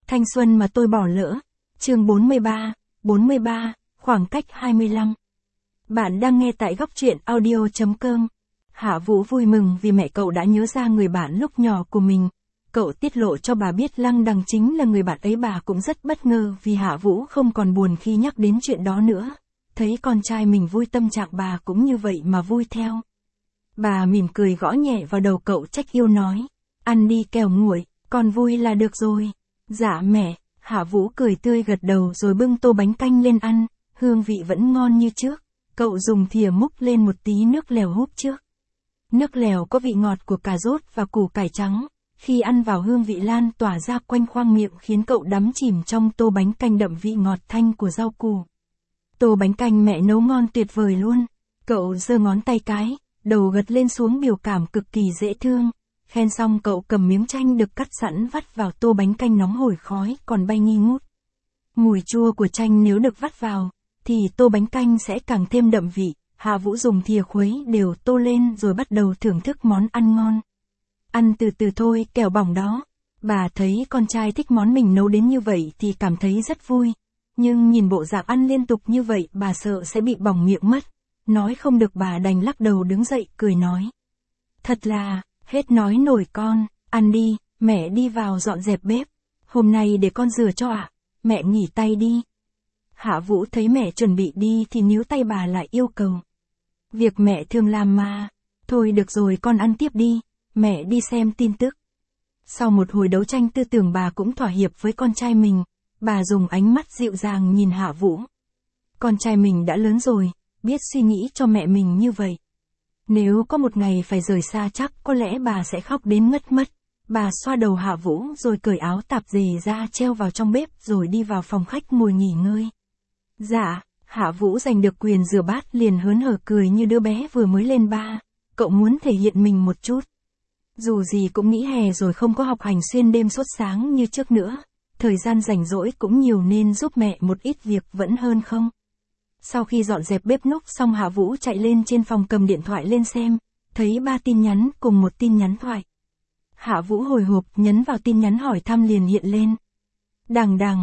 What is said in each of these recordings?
Thanh xuân mà tôi bỏ lỡ. Chương 43, khoảng cách 25. Bạn đang nghe tại góc truyện audio.com. Hạ Vũ vui mừng vì mẹ cậu đã nhớ ra người bạn lúc nhỏ của mình. Cậu tiết lộ cho bà biết Lăng Đằng chính là người bạn ấy. Bà cũng rất bất ngờ vì Hạ Vũ không còn buồn khi nhắc đến chuyện đó nữa. Thấy con trai mình vui, tâm trạng bà cũng như vậy mà vui theo. Bà mỉm cười gõ nhẹ vào đầu cậu, trách yêu nói: ăn đi kẻo nguội, con vui là được rồi. Dạ mẹ. Hạ Vũ cười tươi gật đầu rồi bưng tô bánh canh lên ăn, hương vị vẫn ngon như trước. Cậu dùng thìa múc lên một tí nước lèo húp trước. Nước lèo có vị ngọt của cà rốt và củ cải trắng, khi ăn vào hương vị lan tỏa ra quanh khoang miệng khiến cậu đắm chìm trong tô bánh canh đậm vị ngọt thanh của rau củ. Tô bánh canh mẹ nấu ngon tuyệt vời luôn. Cậu giơ ngón tay cái, đầu gật lên xuống biểu cảm cực kỳ dễ thương. Khen xong cậu cầm miếng chanh được cắt sẵn vắt vào tô bánh canh nóng hổi khói còn bay nghi ngút. Mùi chua của chanh nếu được vắt vào, thì tô bánh canh sẽ càng thêm đậm vị. Hạ Vũ dùng thìa khuấy đều tô lên rồi bắt đầu thưởng thức món ăn ngon. Ăn từ từ thôi kẻo bỏng đó. Bà thấy con trai thích món mình nấu đến như vậy thì cảm thấy rất vui. Nhưng nhìn bộ dạng ăn liên tục như vậy bà sợ sẽ bị bỏng miệng mất. Nói không được bà đành lắc đầu đứng dậy cười nói: thật là, hết nói nổi con, ăn đi, mẹ đi vào dọn dẹp bếp. Hôm nay để con rửa cho ạ, mẹ nghỉ tay đi. Hạ Vũ thấy mẹ chuẩn bị đi thì níu tay bà lại yêu cầu: việc mẹ thường làm mà. Thôi được rồi con ăn tiếp đi, mẹ đi xem tin tức. Sau một hồi đấu tranh tư tưởng bà cũng thỏa hiệp với con trai mình. Bà dùng ánh mắt dịu dàng nhìn Hạ Vũ. Con trai mình đã lớn rồi, biết suy nghĩ cho mẹ mình như vậy. Nếu có một ngày phải rời xa chắc có lẽ bà sẽ khóc đến ngất mất. Bà xoa đầu Hạ Vũ rồi cởi áo tạp dề ra treo vào trong bếp rồi đi vào phòng khách ngồi nghỉ ngơi. Dạ, Hạ Vũ giành được quyền rửa bát liền hớn hở cười như đứa bé vừa mới lên ba. Cậu muốn thể hiện mình một chút. Dù gì cũng nghỉ hè rồi không có học hành xuyên đêm suốt sáng như trước nữa. Thời gian rảnh rỗi cũng nhiều nên giúp mẹ một ít việc vẫn hơn không. Sau khi dọn dẹp bếp núc xong Hạ Vũ chạy lên trên phòng cầm điện thoại lên xem, thấy 3 tin nhắn cùng một tin nhắn thoại. Hạ Vũ hồi hộp nhấn vào tin nhắn hỏi thăm liền hiện lên. Đằng đằng,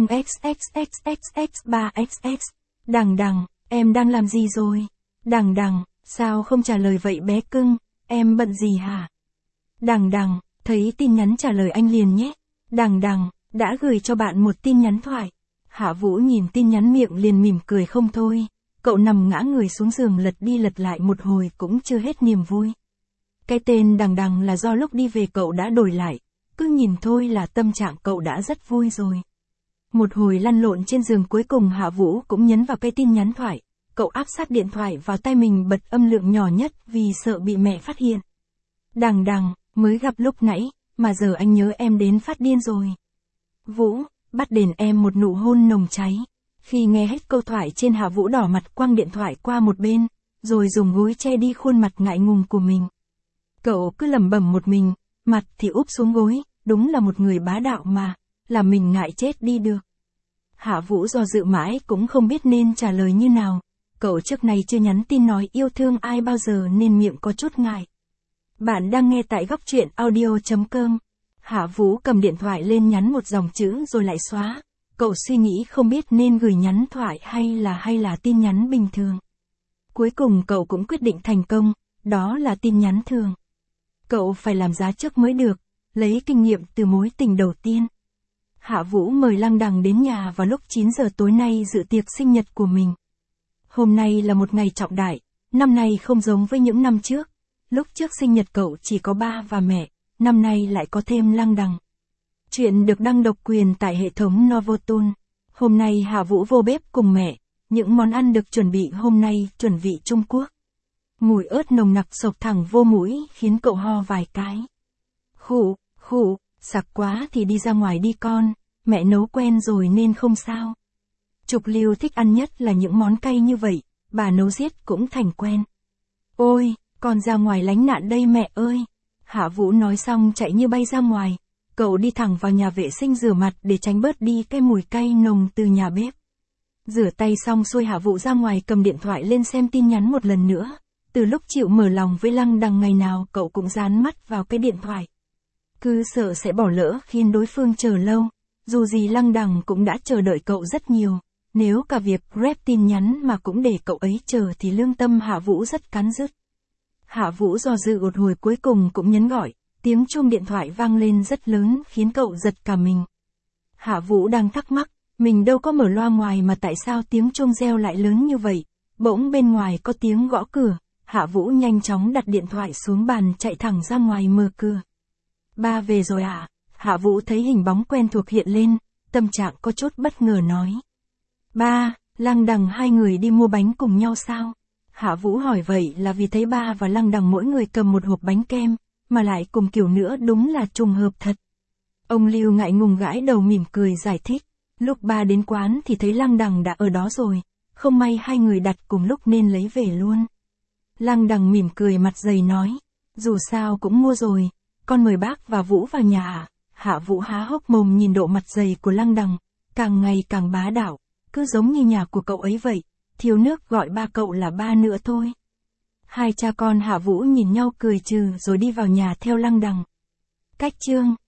0xxxxx3xx. Đằng đằng, em đang làm gì rồi? Đằng đằng, sao không trả lời vậy bé cưng, em bận gì hả? Đằng đằng, thấy tin nhắn trả lời anh liền nhé. Đằng đằng, đã gửi cho bạn một tin nhắn thoại. Hạ Vũ nhìn tin nhắn miệng liền mỉm cười không thôi. Cậu nằm ngã người xuống giường lật đi lật lại một hồi cũng chưa hết niềm vui. Cái tên đằng đằng là do lúc đi về cậu đã đổi lại. Cứ nhìn thôi là tâm trạng cậu đã rất vui rồi. Một hồi lăn lộn trên giường cuối cùng Hạ Vũ cũng nhấn vào cái tin nhắn thoại. Cậu áp sát điện thoại vào tai mình bật âm lượng nhỏ nhất vì sợ bị mẹ phát hiện. Đằng đằng, mới gặp lúc nãy, mà giờ anh nhớ em đến phát điên rồi. Vũ, bắt đền em một nụ hôn nồng cháy. Khi nghe hết câu thoại trên Hạ Vũ đỏ mặt quăng điện thoại qua một bên, rồi dùng gối che đi khuôn mặt ngại ngùng của mình. Cậu cứ lẩm bẩm một mình, mặt thì úp xuống gối, đúng là một người bá đạo mà, làm mình ngại chết đi được. Hạ Vũ do dự mãi cũng không biết nên trả lời như nào. Cậu trước này chưa nhắn tin nói yêu thương ai bao giờ nên miệng có chút ngại. Bạn đang nghe tại góc truyện audio.com. Hạ Vũ cầm điện thoại lên nhắn một dòng chữ rồi lại xóa. Cậu suy nghĩ không biết nên gửi nhắn thoại hay là tin nhắn bình thường. Cuối cùng cậu cũng quyết định thành công, đó là tin nhắn thường. Cậu phải làm giá trước mới được, lấy kinh nghiệm từ mối tình đầu tiên. Hạ Vũ mời Lăng Đằng đến nhà vào lúc 9 giờ tối nay dự tiệc sinh nhật của mình. Hôm nay là một ngày trọng đại, năm nay không giống với những năm trước. Lúc trước sinh nhật cậu chỉ có ba và mẹ, năm nay lại có thêm Lăng Đằng. Chuyện được đăng độc quyền tại hệ thống Novoton. Hôm nay Hạ Vũ vô bếp cùng mẹ, những món ăn được chuẩn bị hôm nay chuẩn vị Trung Quốc. Mùi ớt nồng nặc xộc thẳng vô mũi khiến cậu ho vài cái. Khụ, sặc quá thì đi ra ngoài đi con, mẹ nấu quen rồi nên không sao. Trục Lưu thích ăn nhất là những món cay như vậy, bà nấu riết cũng thành quen. Ôi, con ra ngoài lánh nạn đây mẹ ơi. Hạ Vũ nói xong chạy như bay ra ngoài. Cậu đi thẳng vào nhà vệ sinh rửa mặt để tránh bớt đi cái mùi cay nồng từ nhà bếp. Rửa tay xong xuôi Hạ Vũ ra ngoài cầm điện thoại lên xem tin nhắn một lần nữa. Từ lúc chịu mở lòng với Lăng Đằng ngày nào cậu cũng dán mắt vào cái điện thoại. Cứ sợ sẽ bỏ lỡ khiến đối phương chờ lâu. Dù gì Lăng Đằng cũng đã chờ đợi cậu rất nhiều. Nếu cả việc rep tin nhắn mà cũng để cậu ấy chờ thì lương tâm Hạ Vũ rất cắn rứt. Hạ Vũ do dự một hồi cuối cùng cũng nhấn gọi. Tiếng chuông điện thoại vang lên rất lớn khiến cậu giật cả mình. Hạ Vũ đang thắc mắc, mình đâu có mở loa ngoài mà tại sao tiếng chuông reo lại lớn như vậy. Bỗng bên ngoài có tiếng gõ cửa, Hạ Vũ nhanh chóng đặt điện thoại xuống bàn chạy thẳng ra ngoài mở cửa. Ba về rồi ạ. Hạ Vũ thấy hình bóng quen thuộc hiện lên, tâm trạng có chút bất ngờ nói. Ba, Lăng Đằng hai người đi mua bánh cùng nhau sao? Hạ Vũ hỏi vậy là vì thấy ba và Lăng Đằng mỗi người cầm một hộp bánh kem, mà lại cùng kiểu nữa đúng là trùng hợp thật. Ông Lưu ngại ngùng gãi đầu mỉm cười giải thích. Lúc ba đến quán thì thấy Lăng Đằng đã ở đó rồi, không may hai người đặt cùng lúc nên lấy về luôn. Lăng Đằng mỉm cười mặt dày nói, dù sao cũng mua rồi, con mời bác và Vũ vào nhà ạ. Hạ Vũ há hốc mồm nhìn độ mặt dày của Lăng Đằng, càng ngày càng bá đạo, cứ giống như nhà của cậu ấy vậy, thiếu nước gọi ba cậu là ba nữa thôi. Hai cha con Hạ Vũ nhìn nhau cười trừ rồi đi vào nhà theo Lăng Đằng. Cách chương